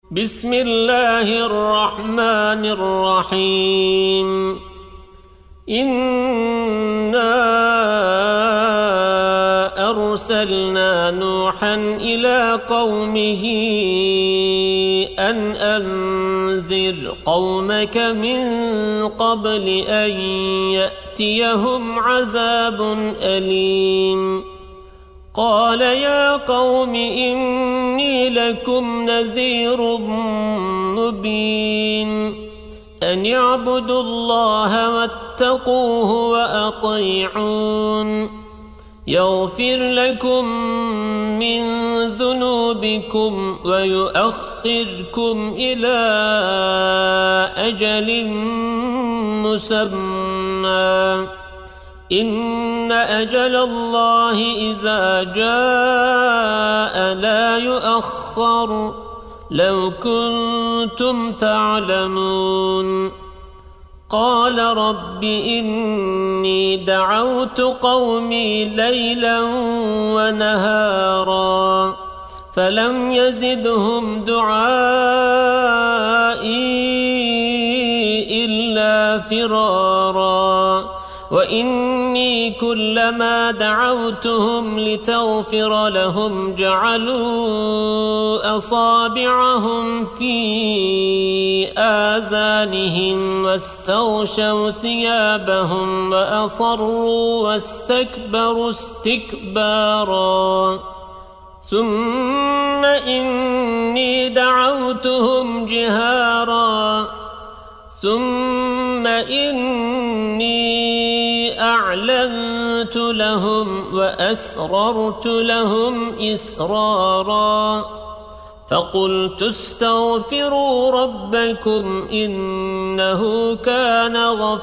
بسم الله الرحمن الرحيم إنا أرسلنا نوحا إلى قومه أن أنذر قومك من قبل أن يأتيهم عذاب أليم قال يا قوم إني لكم نذير مبين أن اعبدوا الله واتقوه وأطيعون يغفر لكم من ذنوبكم ويؤخركم إلى أجل مسمى إن أجل الله إذا جاء لا يؤخر لو كنتم تعلمون قال رب إني دعوت قومي ليلا ونهارا فلم يزدهم دعائي إلا فرارا وإني كلما دعوتهم لتغفر لهم جعلوا أصابعهم في آذانهم واستغشوا ثيابهم وأصروا واستكبروا استكبارا ثم إني دعوتهم جهارا ثم إني أعلنت لهم وأسررت لهم إسرارا فقلت استغفروا ربكم إنه كان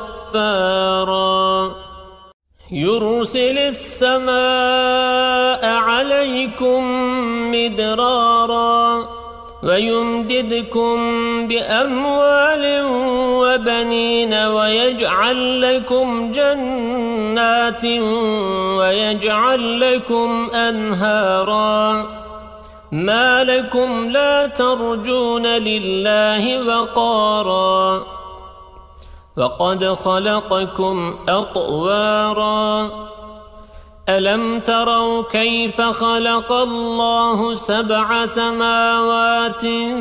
غفارا يرسل السماء عليكم مدرارا ويمددكم بأموال وبنين ويجعل لكم جنات ويجعل لكم أنهارا ما لكم لا ترجون لله وقارا وقد خلقكم أطوارا ألم تروا كيف خلق الله 7 سماوات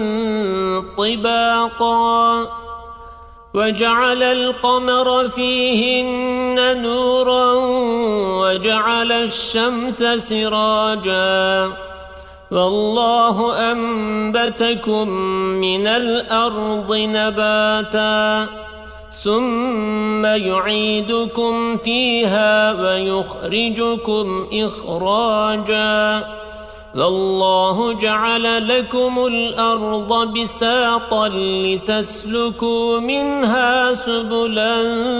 طباقا وجعل القمر فيهن نورا وجعل الشمس سراجا والله أنبتكم من الأرض نباتا ثم يعيدكم فيها ويخرجكم إخراجا والله جعل لكم الأرض بساطا لتسلكوا منها سبلا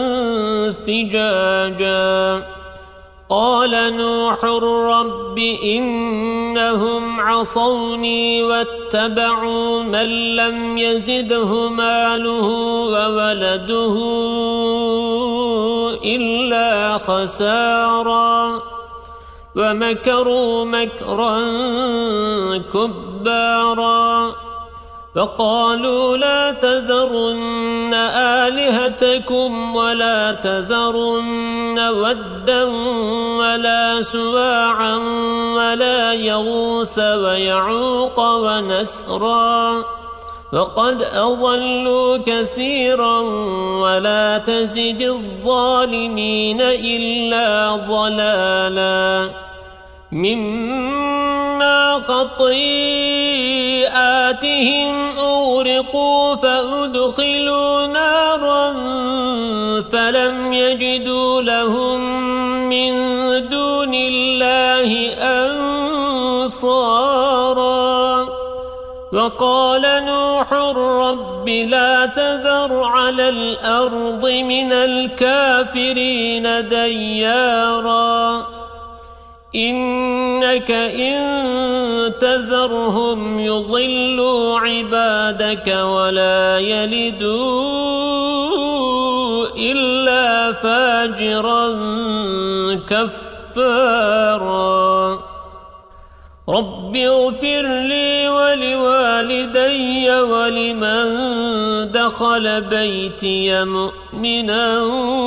فجاجا قال نوح رب إنهم عصوني واتبعوا من لم يزده ماله وولده إلا خسارا ومكروا مكرا كبارا فقالوا لا تذرن آلهتكم ولا تذرن ودا ولا سواعا ولا يغوث ويعوق ونسرا وقد أضلوا كثيرا ولا تزد الظالمين إلا ضلالا مما خطيئاتهم أغرقوا فأدخلوا نارا فلم يجدوا لهم من دون الله أنصارا وقال نوح رب لا تذر على الأرض من الكافرين ديارا إنك إن تذرهم يضلوا عبادك ولا يلدوا إلا فاجرا كفارا رب اغفر لي ولوالدي ولوالدي ولمن دخل بيتي مؤمنا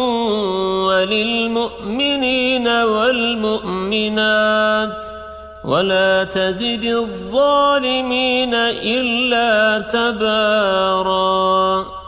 وللمؤمنين والمؤمنات ولا تزد الظالمين إلا تباراً.